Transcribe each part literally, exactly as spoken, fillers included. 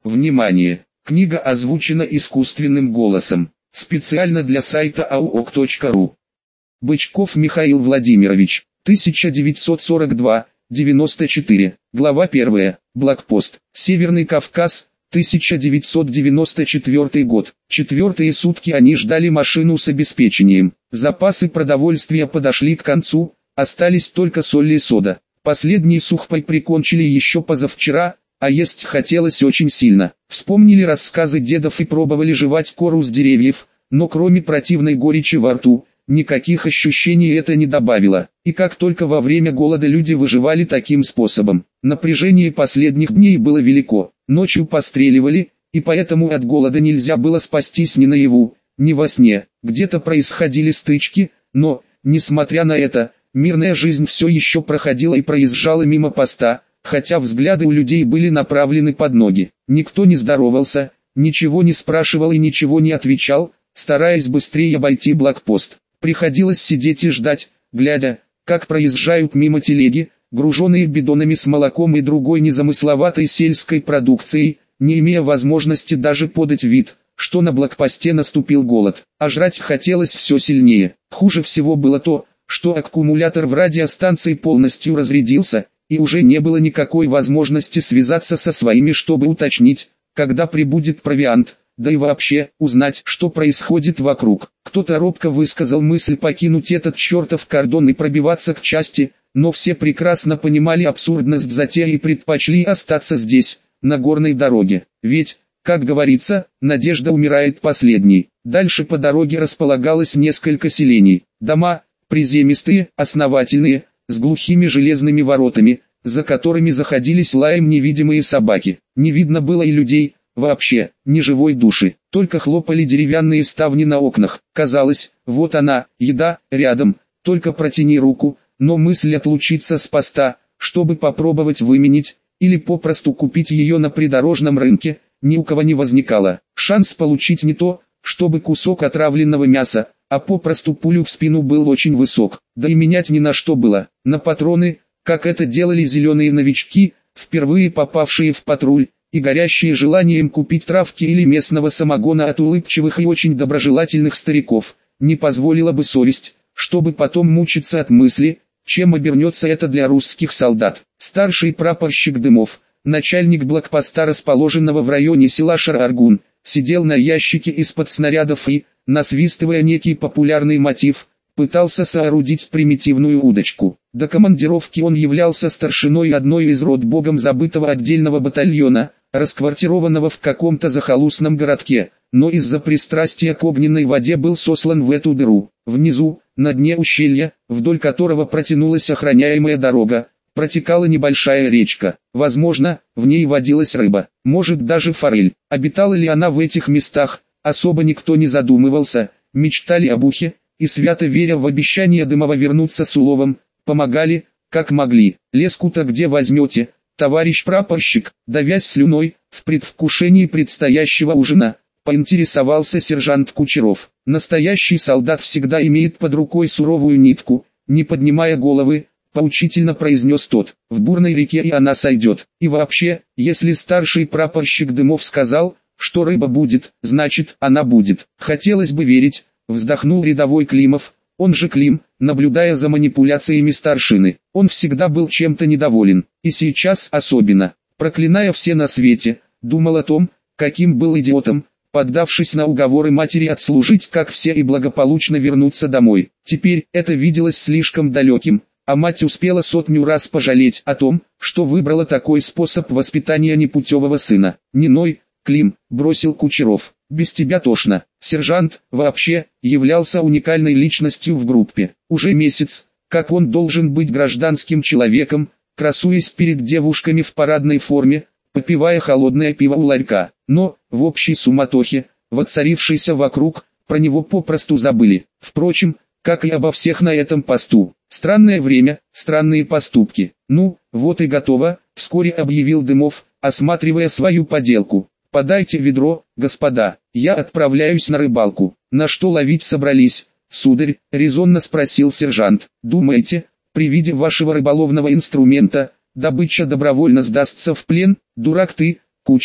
Внимание! Книга озвучена искусственным голосом. Специально для сайта ауок точка ру. Бычков Михаил Владимирович, тысяча девятьсот сорок два — девяносто четыре, глава первая, блокпост, Северный Кавказ, тысяча девятьсот девяносто четвёртый год. Четвертые сутки они ждали машину с обеспечением. Запасы продовольствия подошли к концу, остались только соль и сода. Последний сухпай прикончили еще позавчера, а есть хотелось очень сильно. Вспомнили рассказы дедов и пробовали жевать кору с деревьев, но кроме противной горечи во рту, никаких ощущений это не добавило. И как только во время голода люди выживали таким способом, напряжение последних дней было велико. Ночью постреливали, и поэтому от голода нельзя было спастись ни наяву, ни во сне. Где-то происходили стычки, но, несмотря на это, мирная жизнь все еще проходила и проезжала мимо поста, хотя взгляды у людей были направлены под ноги. Никто не здоровался, ничего не спрашивал и ничего не отвечал, стараясь быстрее обойти блокпост. Приходилось сидеть и ждать, глядя, как проезжают мимо телеги, груженные бидонами с молоком и другой незамысловатой сельской продукцией, не имея возможности даже подать вид, что на блокпосте наступил голод, а жрать хотелось все сильнее. Хуже всего было то, что аккумулятор в радиостанции полностью разрядился, и уже не было никакой возможности связаться со своими, чтобы уточнить, когда прибудет провиант, да и вообще, узнать, что происходит вокруг. Кто-то робко высказал мысль покинуть этот чертов кордон и пробиваться к части, но все прекрасно понимали абсурдность затеи и предпочли остаться здесь, на горной дороге. Ведь, как говорится, надежда умирает последней. Дальше по дороге располагалось несколько селений. Дома, приземистые, основательные, с глухими железными воротами, за которыми заходились лаем невидимые собаки. Не видно было и людей, вообще, ни живой души. Только хлопали деревянные ставни на окнах. Казалось, вот она, еда, рядом, только протяни руку. Но мысль отлучиться с поста, чтобы попробовать выменить, или попросту купить ее на придорожном рынке, ни у кого не возникало. Шанс получить не то, чтобы кусок отравленного мяса, а попросту пулю в спину был очень высок. Да и менять ни на что было. На патроны, как это делали зеленые новички, впервые попавшие в патруль, и горящие желанием купить травки или местного самогона от улыбчивых и очень доброжелательных стариков, не позволила бы совесть, чтобы потом мучиться от мысли, чем обернется это для русских солдат. Старший прапорщик Дымов, начальник блокпоста, расположенного в районе села Шар-Аргун, сидел на ящике из-под снарядов и, насвистывая некий популярный мотив, пытался соорудить примитивную удочку. До командировки он являлся старшиной одной из рот богом забытого отдельного батальона, расквартированного в каком-то захолустном городке, но из-за пристрастия к огненной воде был сослан в эту дыру. Внизу, на дне ущелья, вдоль которого протянулась охраняемая дорога, протекала небольшая речка. Возможно, в ней водилась рыба, может даже форель. Обитала ли она в этих местах, особо никто не задумывался, мечтали об ухе, и свято веря в обещание Дымова вернуться с уловом, помогали, как могли. Леску-то где возьмете, товарищ прапорщик? Давясь слюной, в предвкушении предстоящего ужина, поинтересовался сержант Кучеров. Настоящий солдат всегда имеет под рукой суровую нитку, не поднимая головы, поучительно произнес тот. В бурной реке и она сойдет. И вообще, если старший прапорщик Дымов сказал, что рыба будет, значит, она будет. Хотелось бы верить, вздохнул рядовой Климов, он же Клим, наблюдая за манипуляциями старшины. Он всегда был чем-то недоволен, и сейчас особенно. Проклиная все на свете, думал о том, каким был идиотом, поддавшись на уговоры матери отслужить как все и благополучно вернуться домой. Теперь это виделось слишком далеким, а мать успела сотню раз пожалеть о том, что выбрала такой способ воспитания непутевого сына. «Не ной, Клим», бросил Кучеров, — «без тебя тошно». Сержант, вообще, являлся уникальной личностью в группе. Уже месяц, как он должен быть гражданским человеком, красуясь перед девушками в парадной форме, попивая холодное пиво у ларька. Но, в общей суматохе, воцарившейся вокруг, про него попросту забыли. Впрочем, как и обо всех на этом посту. Странное время, странные поступки. «Ну, вот и готово», — вскоре объявил Дымов, осматривая свою поделку. «Подайте ведро, господа, я отправляюсь на рыбалку». «На что ловить собрались, сударь?» — резонно спросил сержант. «Думаете, при виде вашего рыболовного инструмента, добыча добровольно сдастся в плен? Дурак ты, кучер»,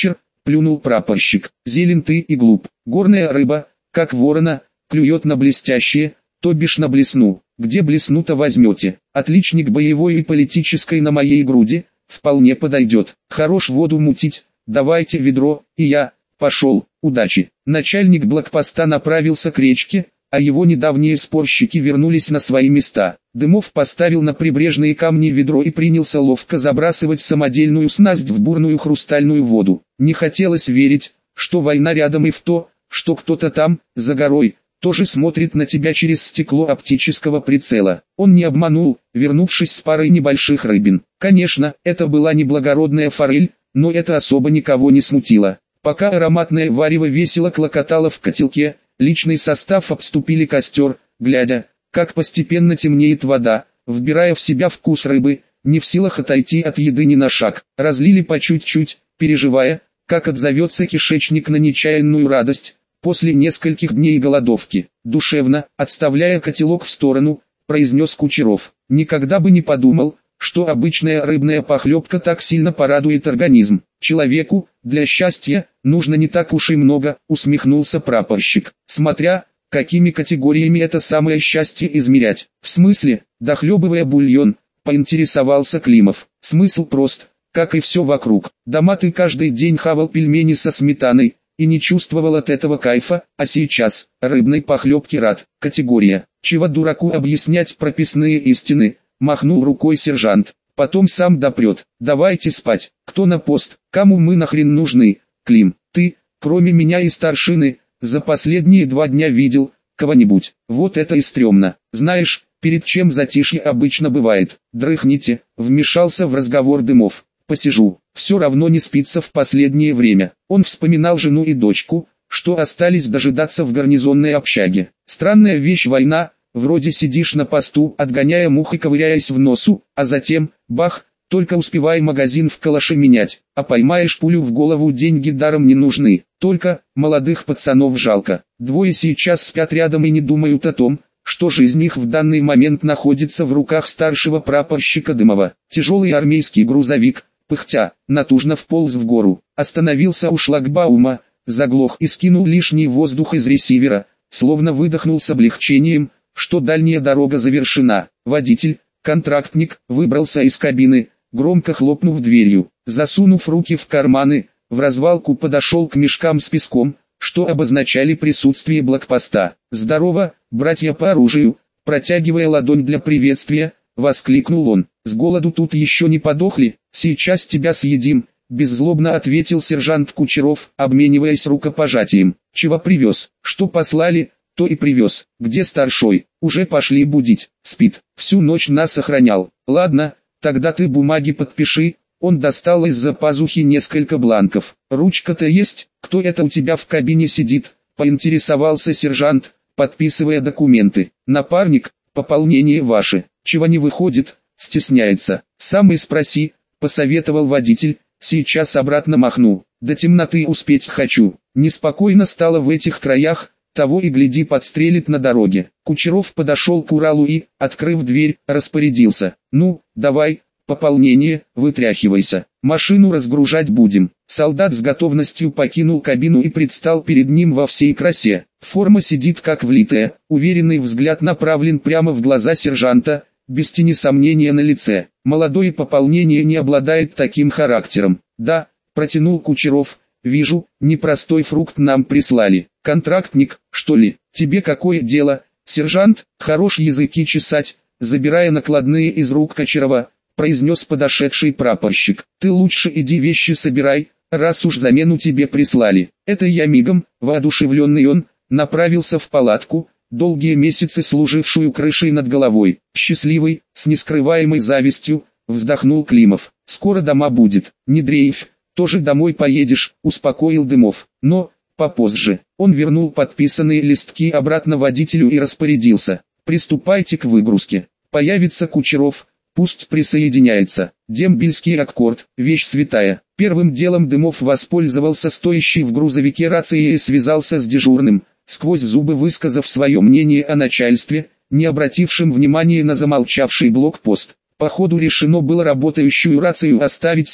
плюнул прапорщик. Зелен ты и глуп. Горная рыба, как ворона, клюет на блестящее, то бишь на блесну. Где блесну-то возьмете? Отличник боевой и политической на моей груди, вполне подойдет. Хорош воду мутить, давайте ведро, и я, пошел, удачи. Начальник блокпоста направился к речке, а его недавние спорщики вернулись на свои места. Дымов поставил на прибрежные камни ведро и принялся ловко забрасывать самодельную снасть в бурную хрустальную воду. Не хотелось верить, что война рядом, и в то, что кто-то там, за горой, тоже смотрит на тебя через стекло оптического прицела. Он не обманул, вернувшись с парой небольших рыбин. Конечно, это была не благородная форель, но это особо никого не смутило. Пока ароматное варево весело клокотало в котелке, личный состав обступили костер, глядя, как постепенно темнеет вода, вбирая в себя вкус рыбы, не в силах отойти от еды ни на шаг. Разлили по чуть-чуть, переживая, как отзовется кишечник на нечаянную радость, после нескольких дней голодовки. Душевно, отставляя котелок в сторону, произнес Кучеров. Никогда бы не подумал, что обычная рыбная похлебка так сильно порадует организм. Человеку, для счастья, нужно не так уж и много, усмехнулся прапорщик. Смотря, какими категориями это самое счастье измерять. В смысле, дохлебывая бульон, поинтересовался Климов. Смысл прост, как и все вокруг. Дома ты каждый день хавал пельмени со сметаной, и не чувствовал от этого кайфа, а сейчас, рыбной похлебки рад. Категория. Чего дураку объяснять прописные истины, махнул рукой сержант. Потом сам допрет. Давайте спать. Кто на пост? Кому мы нахрен нужны? Клим, ты, кроме меня и старшины, за последние два дня видел кого-нибудь? Вот это и стрёмно. Знаешь, перед чем затишье обычно бывает? Дрыхните, вмешался в разговор Дымов. Посижу. Все равно не спится в последнее время. Он вспоминал жену и дочку, что остались дожидаться в гарнизонной общаге. Странная вещь война. Вроде сидишь на посту, отгоняя мух и ковыряясь в носу, а затем, бах, только успевай магазин в калаше менять, а поймаешь пулю в голову, деньги даром не нужны, только, молодых пацанов жалко. Двое сейчас спят рядом и не думают о том, что жизнь их в данный момент находится в руках старшего прапорщика Дымова. Тяжелый армейский грузовик, пыхтя, натужно вполз в гору, остановился у шлагбаума, заглох и скинул лишний воздух из ресивера, словно выдохнул с облегчением, что дальняя дорога завершена. Водитель, контрактник, выбрался из кабины, громко хлопнув дверью. Засунув руки в карманы, в развалку подошел к мешкам с песком, что обозначали присутствие блокпоста. «Здорово, братья по оружию!» Протягивая ладонь для приветствия, воскликнул он. «С голоду тут еще не подохли? Сейчас тебя съедим!» Беззлобно ответил сержант Кучеров, обмениваясь рукопожатием. «Чего привез? Что послали?» То и привез. Где старшой? Уже пошли будить. Спит. Всю ночь нас охранял. Ладно, тогда ты бумаги подпиши. Он достал из-за пазухи несколько бланков. Ручка-то есть? Кто это у тебя в кабине сидит? Поинтересовался сержант, подписывая документы. Напарник, пополнение ваше. Чего не выходит? Стесняется. Сам и спроси, посоветовал водитель. Сейчас обратно махну. До темноты успеть хочу. Неспокойно стало в этих краях. Того и гляди подстрелит на дороге. Кучеров подошел к Уралу и, открыв дверь, распорядился. Ну, давай, пополнение, вытряхивайся. Машину разгружать будем. Солдат с готовностью покинул кабину и предстал перед ним во всей красе. Форма сидит как влитая, уверенный взгляд направлен прямо в глаза сержанта, без тени сомнения на лице. Молодое пополнение не обладает таким характером. Да, протянул Кучеров. Вижу, непростой фрукт нам прислали. Контрактник, что ли? Тебе какое дело? Сержант, хорош языки чесать, забирая накладные из рук Кочерова, произнес подошедший прапорщик. Ты лучше иди вещи собирай, раз уж замену тебе прислали. Это я мигом, воодушевленный он, направился в палатку, долгие месяцы служившую крышей над головой. Счастливый, с нескрываемой завистью, вздохнул Климов. Скоро дома будет, не дрейфь. Тоже домой поедешь, успокоил Дымов. Но, попозже, он вернул подписанные листки обратно водителю и распорядился. Приступайте к выгрузке. Появится Кучеров, пусть присоединяется. Дембельский аккорд, вещь святая. Первым делом Дымов воспользовался стоящей в грузовике рацией и связался с дежурным, сквозь зубы высказав свое мнение о начальстве, не обратившем внимания на замолчавший блокпост. По ходу решено было работающую рацию оставить себе,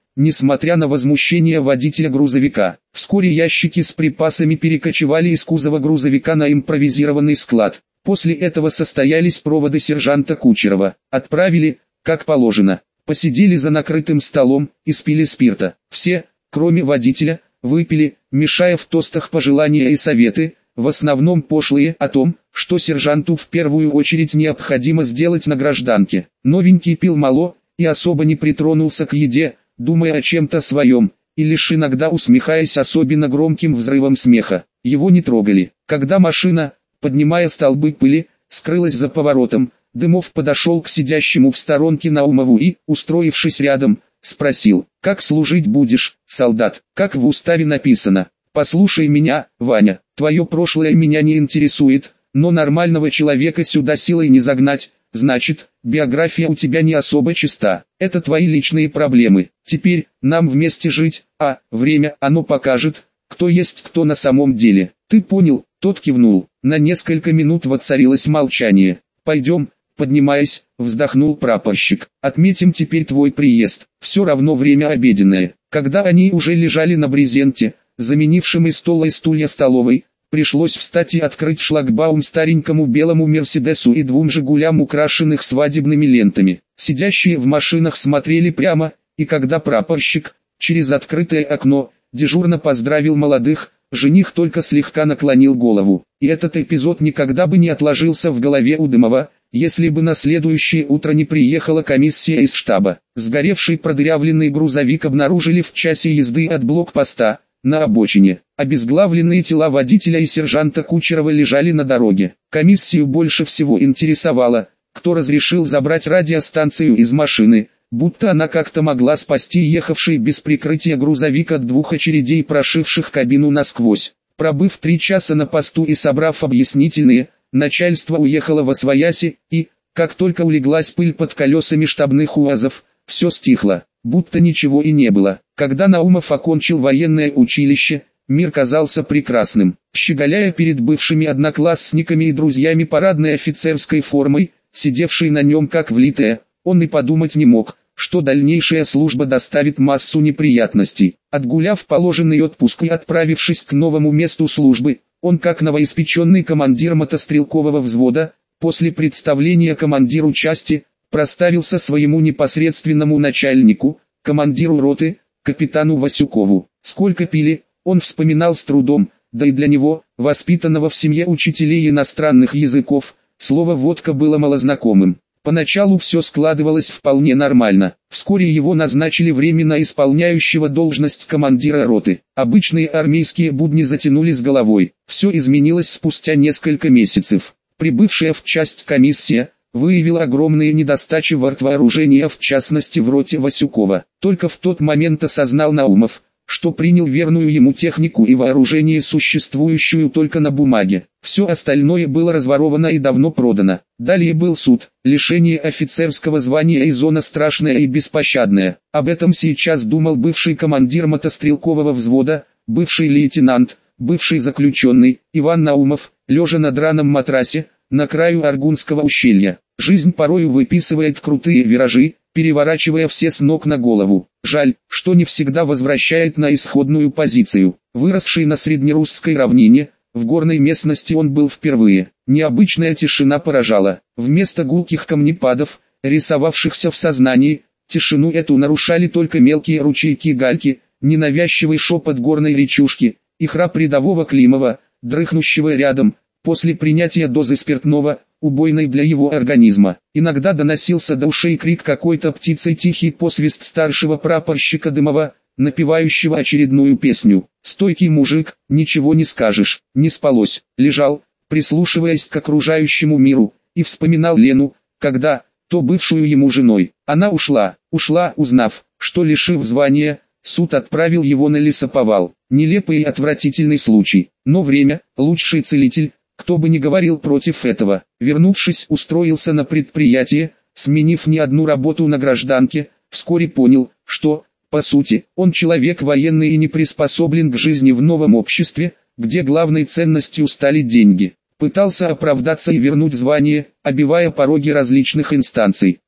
несмотря на возмущение водителя грузовика. Вскоре ящики с припасами перекочевали из кузова грузовика на импровизированный склад. После этого состоялись проводы сержанта Кучерова. Отправили, как положено. Посидели за накрытым столом, испили спирта. Все, кроме водителя, выпили, мешая в тостах пожелания и советы, в основном пошлые, о том, что сержанту в первую очередь необходимо сделать на гражданке. Новенький пил мало и особо не притронулся к еде, думая о чем-то своем, и лишь иногда усмехаясь особенно громким взрывом смеха. Его не трогали. Когда машина, поднимая столбы пыли, скрылась за поворотом, Дымов подошел к сидящему в сторонке Наумову и, устроившись рядом, спросил: «Как служить будешь, солдат? Как в уставе написано?» «Послушай меня, Ваня, твое прошлое меня не интересует, но нормального человека сюда силой не загнать, значит, биография у тебя не особо чиста. Это твои личные проблемы. Теперь, нам вместе жить, а, время, оно покажет, кто есть кто на самом деле. Ты понял?» Тот кивнул. На несколько минут воцарилось молчание. «Пойдем», поднимаясь, вздохнул прапорщик. «Отметим теперь твой приезд. Все равно время обеденное». Когда они уже лежали на брезенте, заменившем и стол и стулья столовой, пришлось встать и открыть шлагбаум старенькому белому Мерседесу и двум Жигулям, украшенных свадебными лентами. Сидящие в машинах смотрели прямо, и когда прапорщик, через открытое окно, дежурно поздравил молодых, жених только слегка наклонил голову. И этот эпизод никогда бы не отложился в голове у Дымова, если бы на следующее утро не приехала комиссия из штаба. Сгоревший продырявленный грузовик обнаружили в часе езды от блокпоста. На обочине обезглавленные тела водителя и сержанта Кучерова лежали на дороге. Комиссию больше всего интересовало, кто разрешил забрать радиостанцию из машины, будто она как-то могла спасти ехавший без прикрытия грузовик от двух очередей, прошивших кабину насквозь. Пробыв три часа на посту и собрав объяснительные, начальство уехало восвояси, и, как только улеглась пыль под колесами штабных УАЗов, все стихло, будто ничего и не было. Когда Наумов окончил военное училище, мир казался прекрасным. Щеголяя перед бывшими одноклассниками и друзьями парадной офицерской формой, сидевшей на нем как влитая, он и подумать не мог, что дальнейшая служба доставит массу неприятностей. Отгуляв положенный отпуск и отправившись к новому месту службы, он, как новоиспеченный командир мотострелкового взвода, после представления командиру части, проставился своему непосредственному начальнику, командиру роты, капитану Васюкову. Сколько пили, он вспоминал с трудом, да и для него, воспитанного в семье учителей иностранных языков, слово «водка» было малознакомым. Поначалу все складывалось вполне нормально. Вскоре его назначили временно исполняющего должность командира роты. Обычные армейские будни затянули с головой. Все изменилось спустя несколько месяцев. Прибывшая в часть комиссия выявила огромные недостачи в артвооружении, в частности в роте Васюкова. Только в тот момент осознал Наумов, что принял верную ему технику и вооружение, существующую только на бумаге. Все остальное было разворовано и давно продано. Далее был суд, лишение офицерского звания и зона страшная и беспощадная. Об этом сейчас думал бывший командир мотострелкового взвода, бывший лейтенант, бывший заключенный, Иван Наумов, лежа на драном матрасе, на краю Аргунского ущелья. Жизнь порою выписывает крутые виражи, переворачивая все с ног на голову. Жаль, что не всегда возвращает на исходную позицию. Выросший на среднерусской равнине, в горной местности он был впервые. Необычная тишина поражала. Вместо гулких камнепадов, рисовавшихся в сознании, тишину эту нарушали только мелкие ручейки гальки, ненавязчивый шепот горной речушки и храп рядового Климова, дрыхнущего рядом, после принятия дозы спиртного, убойной для его организма. Иногда доносился до ушей крик какой-то птицы, тихий посвист старшего прапорщика Дымова, напевающего очередную песню. Стойкий мужик, ничего не скажешь. Не спалось, лежал, прислушиваясь к окружающему миру, и вспоминал Лену, когда, то бывшую ему женой. Она ушла, ушла, узнав, что, лишив звания, суд отправил его на лесоповал. Нелепый и отвратительный случай, но время, лучший целитель. Кто бы ни говорил против этого. Вернувшись, устроился на предприятие, сменив не одну работу на гражданке, вскоре понял, что, по сути, он человек военный и не приспособлен к жизни в новом обществе, где главной ценностью стали деньги. Пытался оправдаться и вернуть звание, обивая пороги различных инстанций.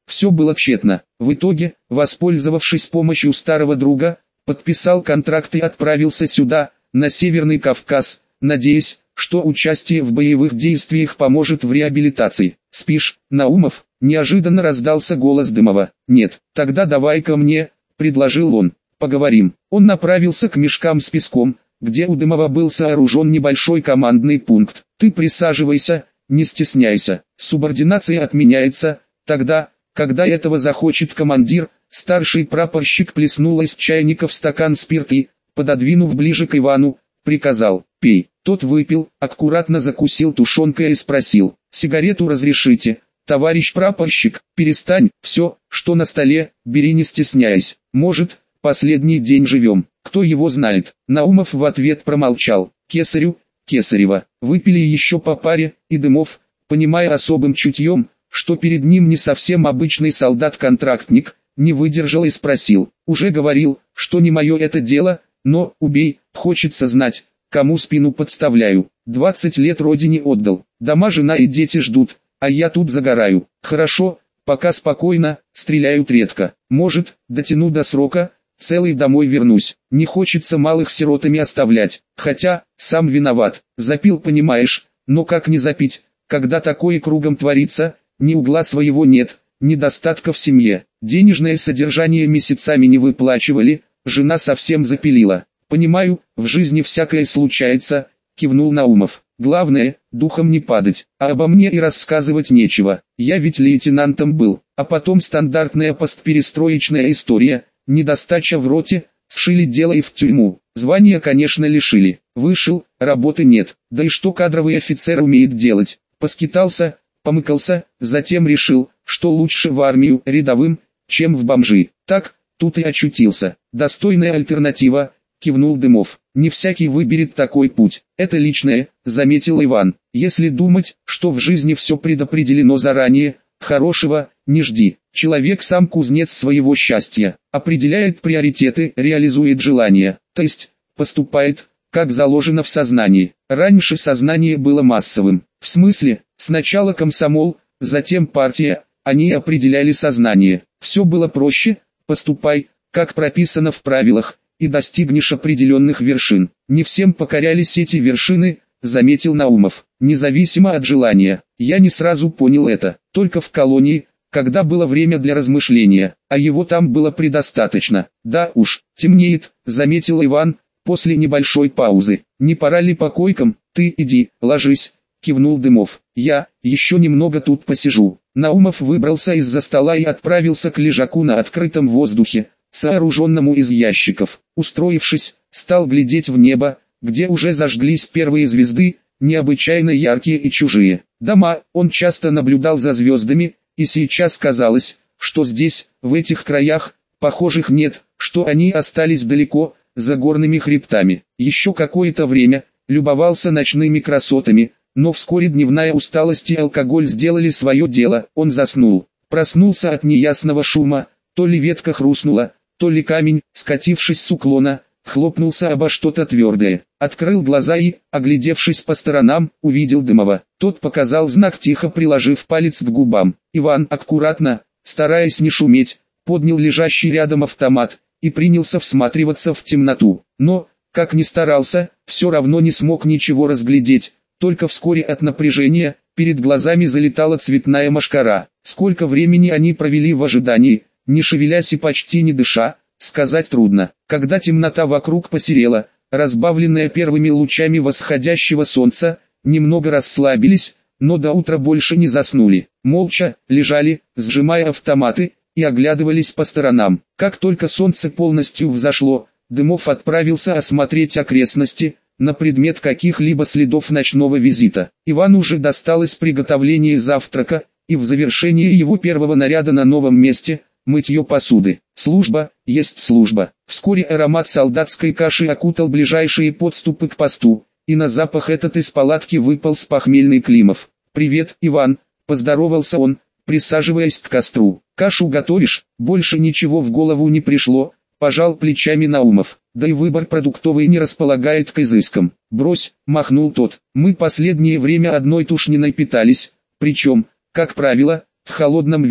Все было тщетно. В итоге, воспользовавшись помощью старого друга, подписал контракт и отправился сюда, на Северный Кавказ, надеясь, что участие в боевых действиях поможет в реабилитации. «Спишь, Наумов?» – неожиданно раздался голос Дымова. «Нет, тогда давай ко мне», – предложил он. «Поговорим». Он направился к мешкам с песком, где у Дымова был сооружен небольшой командный пункт. «Ты присаживайся, не стесняйся. Субординация отменяется, тогда, когда этого захочет командир». Старший прапорщик плеснул из чайника в стакан спирт и, пододвинув ближе к Ивану, приказал: «Пей». Тот выпил, аккуратно закусил тушенкой и спросил: «Сигарету разрешите, товарищ прапорщик?» «Перестань, все, что на столе, бери не стесняясь. Может, последний день живем, кто его знает». Наумов в ответ промолчал. «Кесарю, Кесарева». Выпили еще по паре, и Дымов, понимая особым чутьем, что перед ним не совсем обычный солдат-контрактник, не выдержал и спросил: «Уже говорил, что не мое это дело, но, убей, хочется знать, кому спину подставляю. Двадцать лет родине отдал, дома жена и дети ждут, а я тут загораю. Хорошо, пока спокойно, стреляют редко. Может, дотяну до срока, целый домой вернусь. Не хочется малых сиротами оставлять, хотя, сам виноват, запил, понимаешь, но как не запить, когда такое кругом творится, ни угла своего нет, недостатка в семье. Денежное содержание месяцами не выплачивали, жена совсем запилила. «Понимаю, в жизни всякое случается», — кивнул Наумов. «Главное, духом не падать, а обо мне и рассказывать нечего. Я ведь лейтенантом был, а потом стандартная постперестроечная история, недостача в роте, сшили дело и в тюрьму. Звания, конечно, лишили. Вышел, работы нет. Да и что кадровый офицер умеет делать? Поскитался, помыкался, затем решил, что лучше в армию рядовым, чем в бомжи. Так, тут и очутился. Достойная альтернатива», — кивнул Дымов. «Не всякий выберет такой путь. Это личное», — заметил Иван. «Если думать, что в жизни все предопределено заранее, хорошего не жди. Человек сам кузнец своего счастья, определяет приоритеты, реализует желания, то есть, поступает, как заложено в сознании. Раньше сознание было массовым. В смысле, сначала комсомол, затем партия, они определяли сознание. Все было проще, поступай, как прописано в правилах, и достигнешь определенных вершин. Не всем покорялись эти вершины», — заметил Наумов. «Независимо от желания. Я не сразу понял это, только в колонии, когда было время для размышления, а его там было предостаточно». «Да уж, темнеет», — заметил Иван, после небольшой паузы. «Не пора ли по койкам?» «Ты иди, ложись», — кивнул Дымов. «Я еще немного тут посижу». Наумов выбрался из-за стола и отправился к лежаку на открытом воздухе, сооруженному из ящиков. Устроившись, стал глядеть в небо, где уже зажглись первые звезды, необычайно яркие и чужие. Дома, он часто наблюдал за звездами, и сейчас казалось, что здесь, в этих краях, похожих нет, что они остались далеко, за горными хребтами. Еще какое-то время, любовался ночными красотами, но вскоре дневная усталость и алкоголь сделали свое дело. Он заснул, проснулся от неясного шума, то ли ветка хрустнула, то ли камень, скатившись с уклона, хлопнулся обо что-то твердое. Открыл глаза и, оглядевшись по сторонам, увидел Дымова. Тот показал знак, тихо приложив палец к губам. Иван аккуратно, стараясь не шуметь, поднял лежащий рядом автомат и принялся всматриваться в темноту. Но, как ни старался, все равно не смог ничего разглядеть. Только вскоре от напряжения, перед глазами залетала цветная мошкара. Сколько времени они провели в ожидании, не шевелясь и почти не дыша, сказать трудно. Когда темнота вокруг посерела, разбавленная первыми лучами восходящего солнца, немного расслабились, но до утра больше не заснули. Молча лежали, сжимая автоматы, и оглядывались по сторонам. Как только солнце полностью взошло, Дымов отправился осмотреть окрестности, на предмет каких-либо следов ночного визита. Ивану уже досталось приготовление завтрака, и в завершение его первого наряда на новом месте – мытье посуды. Служба, есть служба. Вскоре аромат солдатской каши окутал ближайшие подступы к посту, и на запах этот из палатки выполз похмельный Климов. «Привет, Иван», – поздоровался он, присаживаясь к костру. «Кашу готовишь?» Больше ничего в голову не пришло, пожал плечами Наумов. «Да и выбор продуктовый не располагает к изыскам». «Брось», – махнул тот, – «мы последнее время одной тушниной питались, причем, как правило, в холодном виде,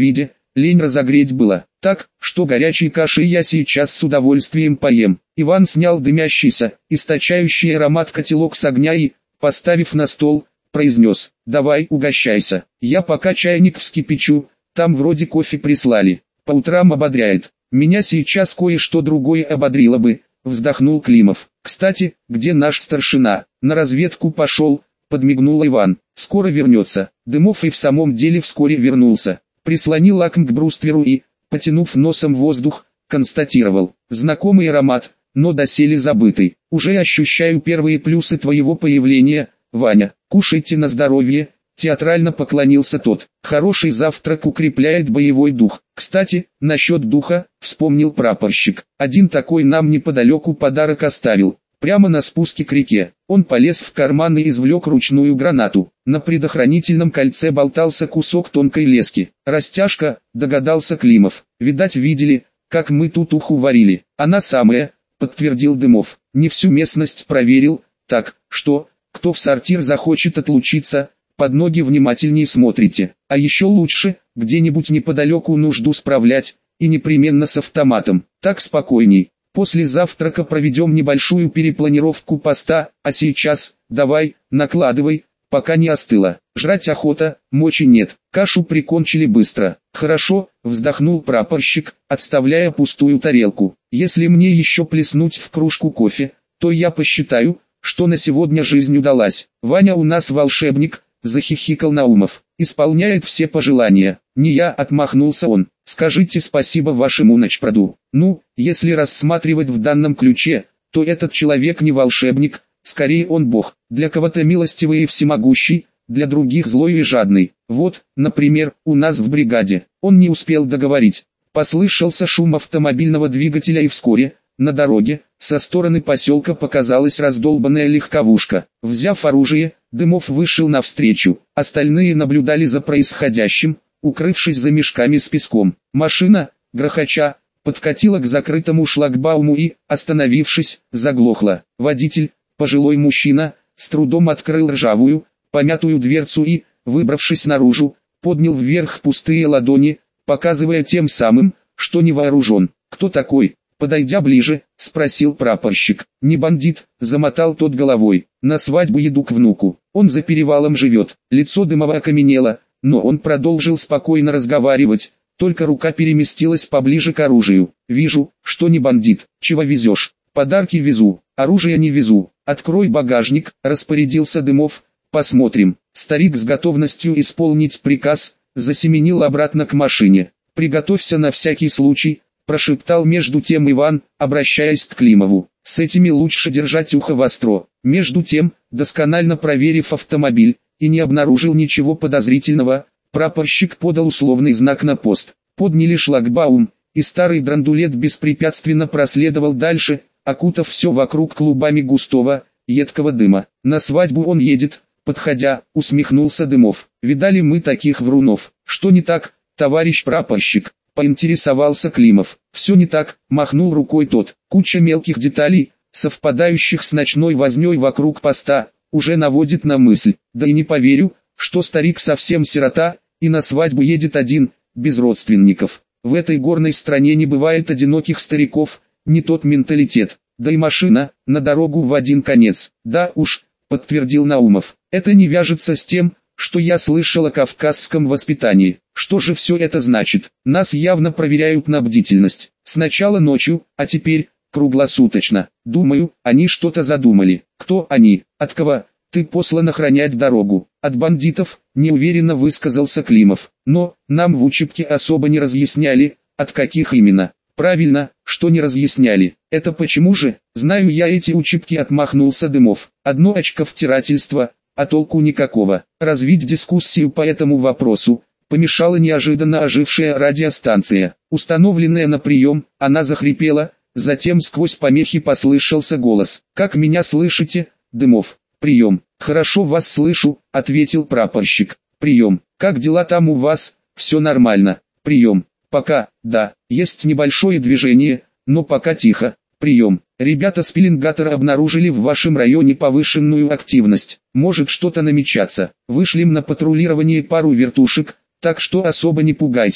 лень разогреть было. Так, что горячей каши я сейчас с удовольствием поем. Иван снял дымящийся, источающий аромат котелок с огня и, поставив на стол, произнес: «Давай, угощайся, я пока чайник вскипячу, там вроде кофе прислали, по утрам ободряет». «Меня сейчас кое-что другое ободрило бы», — вздохнул Климов. «Кстати, где наш старшина?» «На разведку пошел», — подмигнул Иван. «Скоро вернется». Дымов и в самом деле вскоре вернулся. Прислонил лаком к брустверу и, потянув носом воздух, констатировал: «Знакомый аромат, но доселе забытый. Уже ощущаю первые плюсы твоего появления, Ваня. Кушайте на здоровье». Театрально поклонился тот. «Хороший завтрак укрепляет боевой дух. Кстати, насчет духа», — вспомнил прапорщик. «Один такой нам неподалеку подарок оставил. Прямо на спуске к реке. Он полез в карман и извлек ручную гранату. На предохранительном кольце болтался кусок тонкой лески. Растяжка», — догадался Климов. «Видать, видели, как мы тут уху варили». «Она самая», — подтвердил Дымов. «Не всю местность проверил, так, что, кто в сортир захочет отлучиться, под ноги внимательнее смотрите. А еще лучше, где-нибудь неподалеку нужду справлять, и непременно с автоматом. Так спокойней. После завтрака проведем небольшую перепланировку поста, а сейчас, давай, накладывай, пока не остыло. Жрать охота, мочи нет». Кашу прикончили быстро. «Хорошо», — вздохнул прапорщик, отставляя пустую тарелку. «Если мне еще плеснуть в кружку кофе, то я посчитаю, что на сегодня жизнь удалась. Ваня у нас волшебник», — захихикал Наумов. «Исполняет все пожелания». «Не я», — отмахнулся он. «Скажите спасибо вашему ночпроду». «Ну, если рассматривать в данном ключе, то этот человек не волшебник, скорее он бог. Для кого-то милостивый и всемогущий, для других злой и жадный. Вот, например, у нас в бригаде». Он не успел договорить. Послышался шум автомобильного двигателя и вскоре, на дороге, со стороны поселка показалась раздолбанная легковушка. Взяв оружие, Дымов вышел навстречу. Остальные наблюдали за происходящим, укрывшись за мешками с песком. Машина, грохоча, подкатила к закрытому шлагбауму и, остановившись, заглохла. Водитель, пожилой мужчина, с трудом открыл ржавую, помятую дверцу и, выбравшись наружу, поднял вверх пустые ладони, показывая тем самым, что не вооружен. «Кто такой?» Подойдя ближе, спросил прапорщик. «Не бандит», — замотал тот головой. «На свадьбу еду к внуку. Он за перевалом живет». Лицо Дымова окаменело, но он продолжил спокойно разговаривать, только рука переместилась поближе к оружию. «Вижу, что не бандит. Чего везешь?» «Подарки везу, оружие не везу. Открой багажник», — распорядился Дымов. «Посмотрим». Старик с готовностью исполнить приказ, засеменил обратно к машине. «Приготовься на всякий случай», — прошептал между тем Иван, обращаясь к Климову. «С этими лучше держать ухо востро». Между тем, досконально проверив автомобиль, и не обнаружил ничего подозрительного, прапорщик подал условный знак на пост. Подняли шлагбаум, и старый драндулет беспрепятственно проследовал дальше, окутав все вокруг клубами густого, едкого дыма. «На свадьбу он едет», — подходя, усмехнулся Дымов. «Видали мы таких врунов». «Что не так, товарищ прапорщик?» — поинтересовался Климов. «Все не так», — махнул рукой тот. «Куча мелких деталей, совпадающих с ночной вознёй вокруг поста, уже наводит на мысль. Да и не поверю, что старик совсем сирота, и на свадьбу едет один, без родственников. В этой горной стране не бывает одиноких стариков, не тот менталитет. Да и машина, на дорогу в один конец». «Да уж», — подтвердил Наумов. «Это не вяжется с тем, что я слышал о кавказском воспитании. Что же все это значит? Нас явно проверяют на бдительность. Сначала ночью, а теперь круглосуточно. Думаю, они что-то задумали». «Кто они? От кого? Ты послан охранять дорогу». «От бандитов», — неуверенно высказался Климов. «Но, нам в учебке особо не разъясняли, от каких именно». «Правильно, что не разъясняли. Это почему же?» «Знаю я эти учебки», — отмахнулся Дымов. «Одно очковтирательство, а толку никакого». Развить дискуссию по этому вопросу помешала неожиданно ожившая радиостанция. Установленная на прием, она захрипела, затем сквозь помехи послышался голос. «Как меня слышите, Дымов?» «Прием». «Хорошо вас слышу», — ответил прапорщик. «Прием. Как дела там у вас?» «Все нормально». «Прием. Пока, да, есть небольшое движение, но пока тихо». «Прием. Ребята с пеленгатора обнаружили в вашем районе повышенную активность. Может что-то намечаться. Вышлем на патрулирование пару вертушек, так что особо не пугайтесь».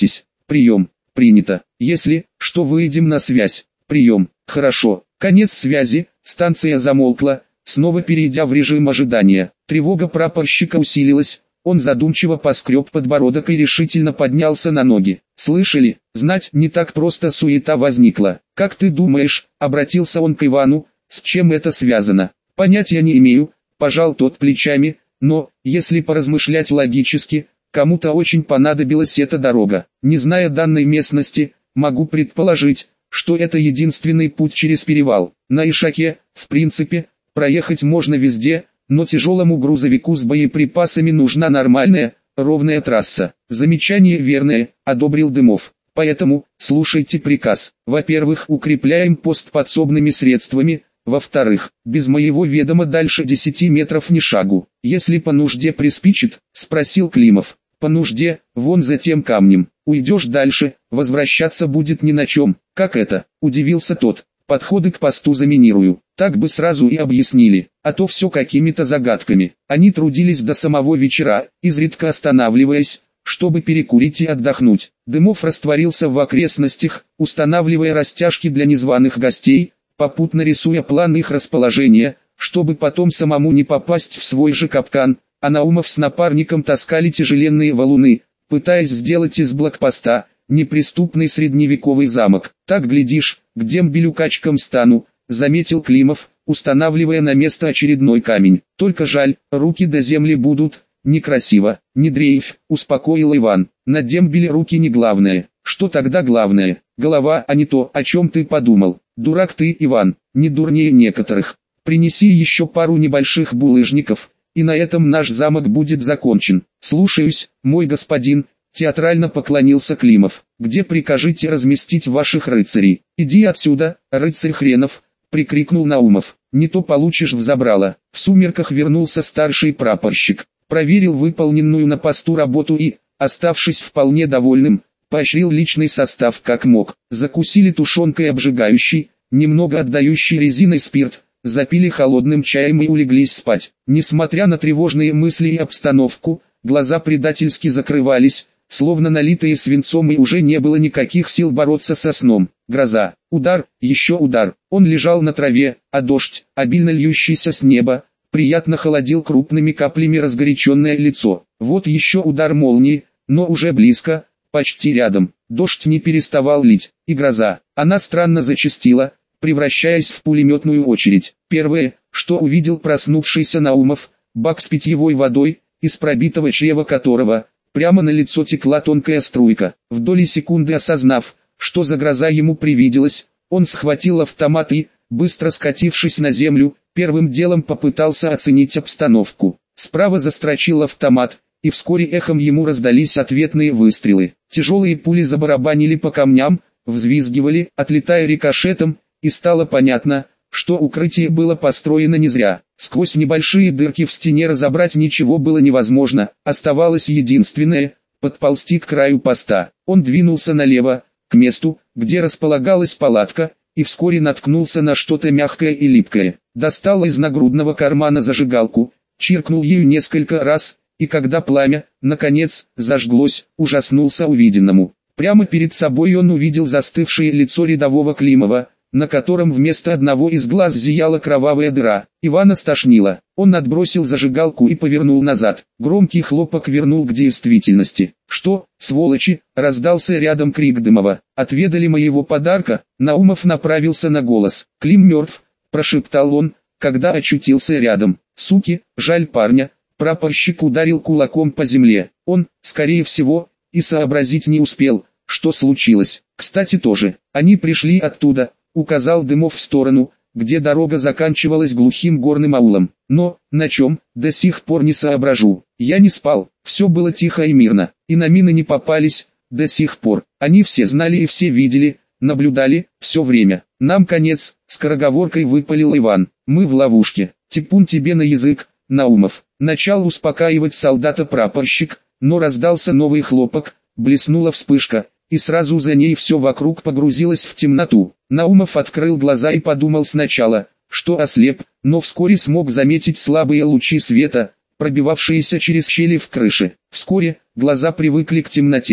Прием. Принято. Если, что выйдем на связь. Прием. Хорошо. Конец связи. Станция замолкла, снова перейдя в режим ожидания. Тревога прапорщика усилилась. Он задумчиво поскреб подбородок и решительно поднялся на ноги. «Слышали? Знать, не так просто суета возникла. Как ты думаешь?» — обратился он к Ивану. «С чем это связано?» «Понятия не имею», — пожал тот плечами, «но, если поразмышлять логически, кому-то очень понадобилась эта дорога. Не зная данной местности, могу предположить, что это единственный путь через перевал. На Ишаке, в принципе, проехать можно везде, но тяжелому грузовику с боеприпасами нужна нормальная, ровная трасса». «Замечание верное», — одобрил Дымов. «Поэтому, слушайте приказ. Во-первых, укрепляем пост подсобными средствами, во-вторых, без моего ведома дальше десяти метров ни шагу. Если по нужде приспичит», — спросил Климов. «По нужде, вон за тем камнем. Уйдешь дальше, возвращаться будет ни на чем». «Как это?» — удивился тот. «Подходы к посту заминирую». Так бы сразу и объяснили, а то все какими-то загадками. Они трудились до самого вечера, изредка останавливаясь, чтобы перекурить и отдохнуть. Дымов растворился в окрестностях, устанавливая растяжки для незваных гостей, попутно рисуя план их расположения, чтобы потом самому не попасть в свой же капкан, а Наумов с напарником таскали тяжеленные валуны, пытаясь сделать из блокпоста неприступный средневековый замок. «Так глядишь, к дембелю качкам стану», — заметил Климов, устанавливая на место очередной камень. «Только жаль, руки до земли будут, некрасиво». «Не дрейфь», — успокоил Иван, — «на дембеле руки не главное». «Что тогда главное?» «Голова, а не то, о чем ты подумал». «Дурак ты, Иван, не дурнее некоторых. Принеси еще пару небольших булыжников, и на этом наш замок будет закончен». «Слушаюсь, мой господин», — театрально поклонился Климов. «Где прикажете разместить ваших рыцарей?» «Иди отсюда, рыцарь хренов», — прикрикнул Наумов. «Не то получишь взабрало». В сумерках вернулся старший прапорщик, проверил выполненную на посту работу и, оставшись вполне довольным, поощрил личный состав как мог. Закусили тушенкой обжигающий, немного отдающий резиной спирт, запили холодным чаем и улеглись спать. Несмотря на тревожные мысли и обстановку, глаза предательски закрывались, словно налитые свинцом, и уже не было никаких сил бороться со сном. Гроза, удар, еще удар. Он лежал на траве, а дождь, обильно льющийся с неба, приятно холодил крупными каплями разгоряченное лицо. Вот еще удар молнии, но уже близко, почти рядом. Дождь не переставал лить, и гроза. Она странно зачастила, превращаясь в пулеметную очередь. Первое, что увидел проснувшийся Наумов, бак с питьевой водой, из пробитого чрева которого прямо на лицо текла тонкая струйка. В доли секунды осознав, что за гроза ему привиделась, он схватил автомат и, быстро скатившись на землю, первым делом попытался оценить обстановку. Справа застрочил автомат, и вскоре эхом ему раздались ответные выстрелы. Тяжелые пули забарабанили по камням, взвизгивали, отлетая рикошетом, и стало понятно, что укрытие было построено не зря. Сквозь небольшие дырки в стене разобрать ничего было невозможно, оставалось единственное – подползти к краю поста. Он двинулся налево, к месту, где располагалась палатка, и вскоре наткнулся на что-то мягкое и липкое. Достал из нагрудного кармана зажигалку, чиркнул ею несколько раз, и когда пламя, наконец, зажглось, ужаснулся увиденному. Прямо перед собой он увидел застывшее лицо рядового Климова, на котором вместо одного из глаз зияла кровавая дыра. Ивана стошнило. Он отбросил зажигалку и повернул назад. Громкий хлопок вернул к действительности. «Что, сволочи?» — раздался рядом крик Дымова. «Отведали моего подарка?» Наумов направился на голос. «Клим мертв», — прошептал он, когда очутился рядом. «Суки, жаль парня». Прапорщик ударил кулаком по земле. Он, скорее всего, и сообразить не успел, что случилось. «Кстати тоже, они пришли оттуда», — указал Дымов в сторону, где дорога заканчивалась глухим горным аулом. «Но, на чем, до сих пор не соображу. Я не спал, все было тихо и мирно, и на мины не попались, до сих пор. Они все знали и все видели, наблюдали, все время. Нам конец», — скороговоркой выпалил Иван. «Мы в ловушке. Типун тебе на язык, Наумов». Начал успокаивать солдата прапорщик, но раздался новый хлопок, блеснула вспышка, и сразу за ней все вокруг погрузилось в темноту. Наумов открыл глаза и подумал сначала, что ослеп, но вскоре смог заметить слабые лучи света, пробивавшиеся через щели в крыше. Вскоре глаза привыкли к темноте,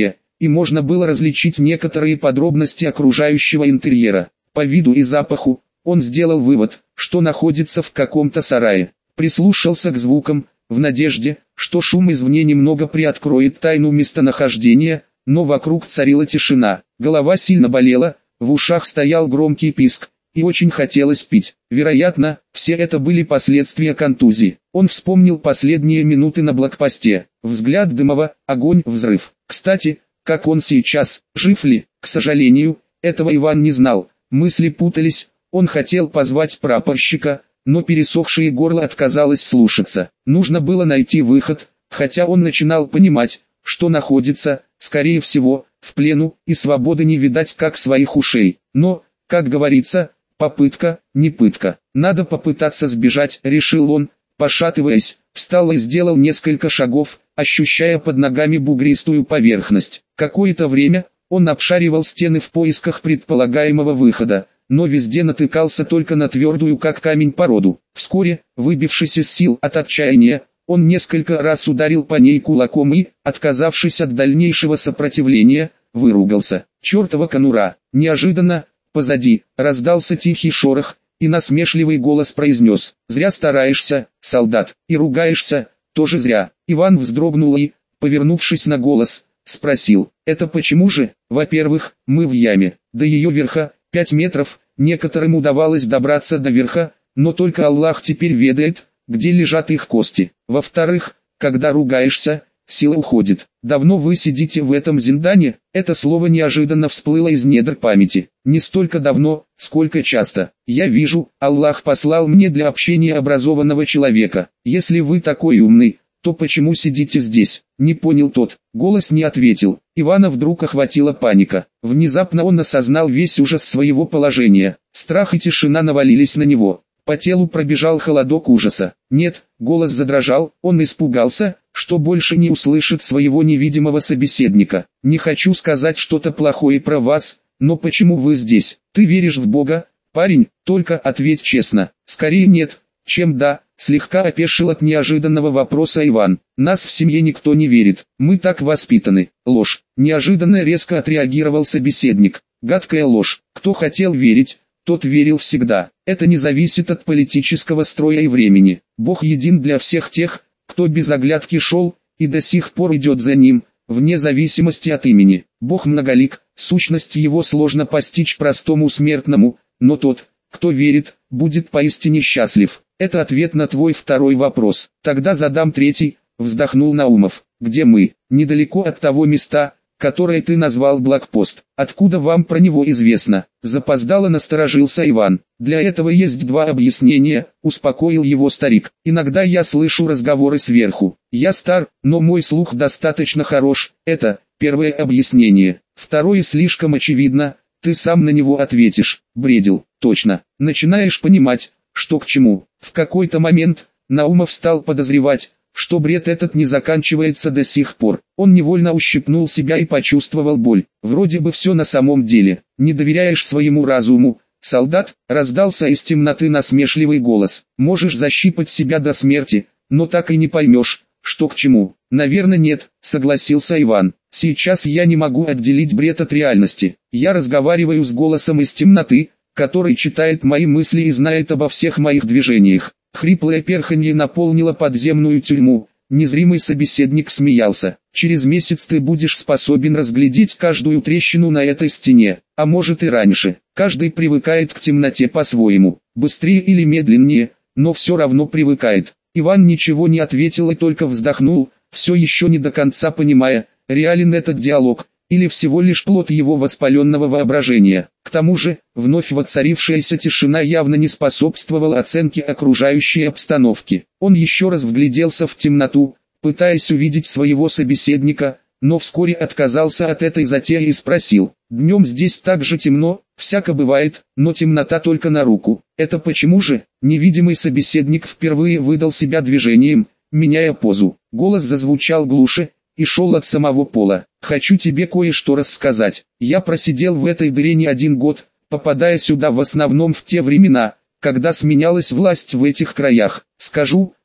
и можно было различить некоторые подробности окружающего интерьера. По виду и запаху, он сделал вывод, что находится в каком-то сарае. Прислушался к звукам, в надежде, что шум извне немного приоткроет тайну местонахождения, но вокруг царила тишина. Голова сильно болела, в ушах стоял громкий писк, и очень хотелось пить. Вероятно, все это были последствия контузии. Он вспомнил последние минуты на блокпосте. Взгляд Дымова, огонь, взрыв. Кстати, как он сейчас, жив ли? К сожалению, этого Иван не знал. Мысли путались, он хотел позвать прапорщика, но пересохшее горло отказалось слушаться. Нужно было найти выход, хотя он начинал понимать, что находится, скорее всего, в плену, и свободы не видать как своих ушей. Но, как говорится, попытка, не пытка. Надо попытаться сбежать, решил он, пошатываясь, встал и сделал несколько шагов, ощущая под ногами бугристую поверхность. Какое-то время он обшаривал стены в поисках предполагаемого выхода, но везде натыкался только на твердую как камень породу. Вскоре, выбившись из сил от отчаяния, он несколько раз ударил по ней кулаком и, отказавшись от дальнейшего сопротивления, выругался. «Чертова конура!» Неожиданно, позади, раздался тихий шорох, и насмешливый голос произнес: «Зря стараешься, солдат, и ругаешься, тоже зря». Иван вздрогнул и, повернувшись на голос, спросил: «Это почему же?» «Во-первых, мы в яме, до ее верха, пять метров, некоторым удавалось добраться до верха, но только Аллах теперь ведает, где лежат их кости. Во-вторых, когда ругаешься, сила уходит. Давно вы сидите в этом зиндане?» Это слово неожиданно всплыло из недр памяти. «Не столько давно, сколько часто. Я вижу, Аллах послал мне для общения образованного человека. Если вы такой умный, то почему сидите здесь?» Не понял тот. Голос не ответил. Ивана вдруг охватила паника. Внезапно он осознал весь ужас своего положения. Страх и тишина навалились на него. По телу пробежал холодок ужаса. Нет, голос задрожал, он испугался, что больше не услышит своего невидимого собеседника. «Не хочу сказать что-то плохое про вас, но почему вы здесь? Ты веришь в Бога, парень? Только ответь честно». «Скорее нет, чем да», слегка опешил от неожиданного вопроса Иван. «Нас в семье никто не верит, мы так воспитаны». «Ложь», неожиданно резко отреагировал собеседник. «Гадкая ложь. Кто хотел верить, тот верил всегда. Это не зависит от политического строя и времени. Бог един для всех тех, кто без оглядки шел, и до сих пор идет за ним, вне зависимости от имени. Бог многолик, сущность его сложно постичь простому смертному, но тот, кто верит, будет поистине счастлив». Это ответ на твой второй вопрос. Тогда задам третий, вздохнул Наумов. «Где мы?» «Недалеко от того места, которое ты назвал блокпост. Откуда вам про него известно?» Запоздало насторожился Иван. «Для этого есть два объяснения», успокоил его старик. «Иногда я слышу разговоры сверху. Я стар, но мой слух достаточно хорош. Это первое объяснение. Второе слишком очевидно, ты сам на него ответишь». Бредил. «Точно. Начинаешь понимать, что к чему». В какой-то момент Наумов стал подозревать, что бред этот не заканчивается до сих пор. Он невольно ущипнул себя и почувствовал боль. Вроде бы все на самом деле. «Не доверяешь своему разуму, солдат?» Раздался из темноты насмешливый голос. «Можешь защипать себя до смерти, но так и не поймешь, что к чему». «Наверное, нет», согласился Иван. «Сейчас я не могу отделить бред от реальности. Я разговариваю с голосом из темноты, который читает мои мысли и знает обо всех моих движениях». Хриплое перханье наполнило подземную тюрьму. Незримый собеседник смеялся. «Через месяц ты будешь способен разглядеть каждую трещину на этой стене, а может и раньше. Каждый привыкает к темноте по-своему, быстрее или медленнее, но все равно привыкает». Иван ничего не ответил и только вздохнул, все еще не до конца понимая, реален этот диалог, или всего лишь плод его воспаленного воображения. К тому же, вновь воцарившаяся тишина явно не способствовала оценке окружающей обстановки. Он еще раз вгляделся в темноту, пытаясь увидеть своего собеседника, но вскоре отказался от этой затеи и спросил: «Днем здесь так же темно?» «Всяко бывает, но темнота только на руку». «Это почему же?» Невидимый собеседник впервые выдал себя движением, меняя позу. Голос зазвучал глуше и шел от самого пола. «Хочу тебе кое-что рассказать. Я просидел в этой дыре не один год, попадая сюда в основном в те времена, когда сменялась власть в этих краях. Скажу,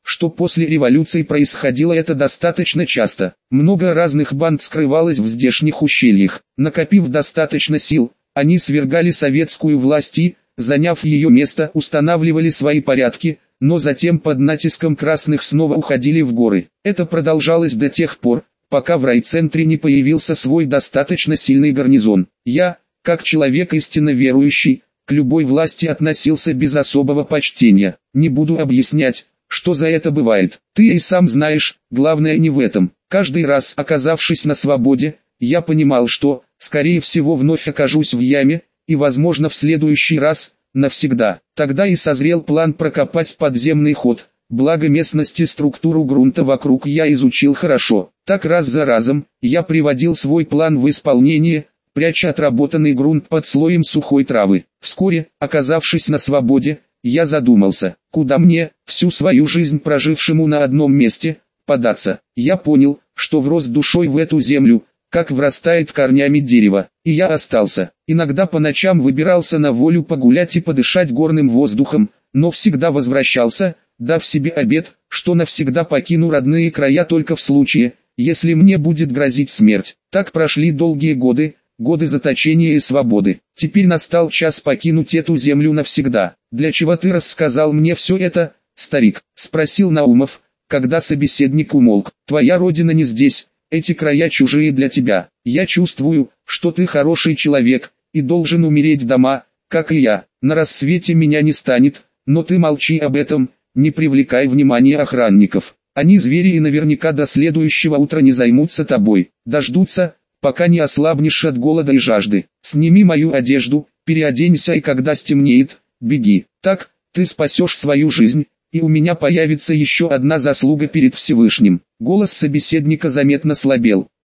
что после революции происходило это достаточно часто. Много разных банд скрывалось в здешних ущельях. Накопив достаточно сил, они свергали советскую власть и, заняв ее место, устанавливали свои порядки, но затем под натиском красных снова уходили в горы. Это продолжалось до тех пор, пока в райцентре не появился свой достаточно сильный гарнизон. Я, как человек истинно верующий, к любой власти относился без особого почтения. Не буду объяснять, что за это бывает. Ты и сам знаешь, главное не в этом. Каждый раз, оказавшись на свободе, я понимал, что, скорее всего, вновь окажусь в яме, и, возможно, в следующий раз, навсегда. Тогда и созрел план прокопать подземный ход. Благо местности структуру грунта вокруг я изучил хорошо. Так раз за разом, я приводил свой план в исполнение, пряча отработанный грунт под слоем сухой травы. Вскоре, оказавшись на свободе, я задумался, куда мне, всю свою жизнь прожившему на одном месте, податься. Я понял, что врос душой в эту землю, как врастает корнями дерево, и я остался. Иногда по ночам выбирался на волю погулять и подышать горным воздухом, но всегда возвращался, дав себе обет, что навсегда покину родные края только в случае, если мне будет грозить смерть. Так прошли долгие годы, годы заточения и свободы. Теперь настал час покинуть эту землю навсегда. «Для чего ты рассказал мне все это, старик?» — спросил Наумов, когда собеседник умолк. «Твоя родина не здесь, эти края чужие для тебя. Я чувствую, что ты хороший человек, и должен умереть дома, как и я. На рассвете меня не станет, но ты молчи об этом, не привлекай внимания охранников. Они звери и наверняка до следующего утра не займутся тобой. Дождутся, пока не ослабнешь от голода и жажды. Сними мою одежду, переоденься, и когда стемнеет, беги. Так, ты спасешь свою жизнь, и у меня появится еще одна заслуга перед Всевышним». Голос собеседника заметно слабел.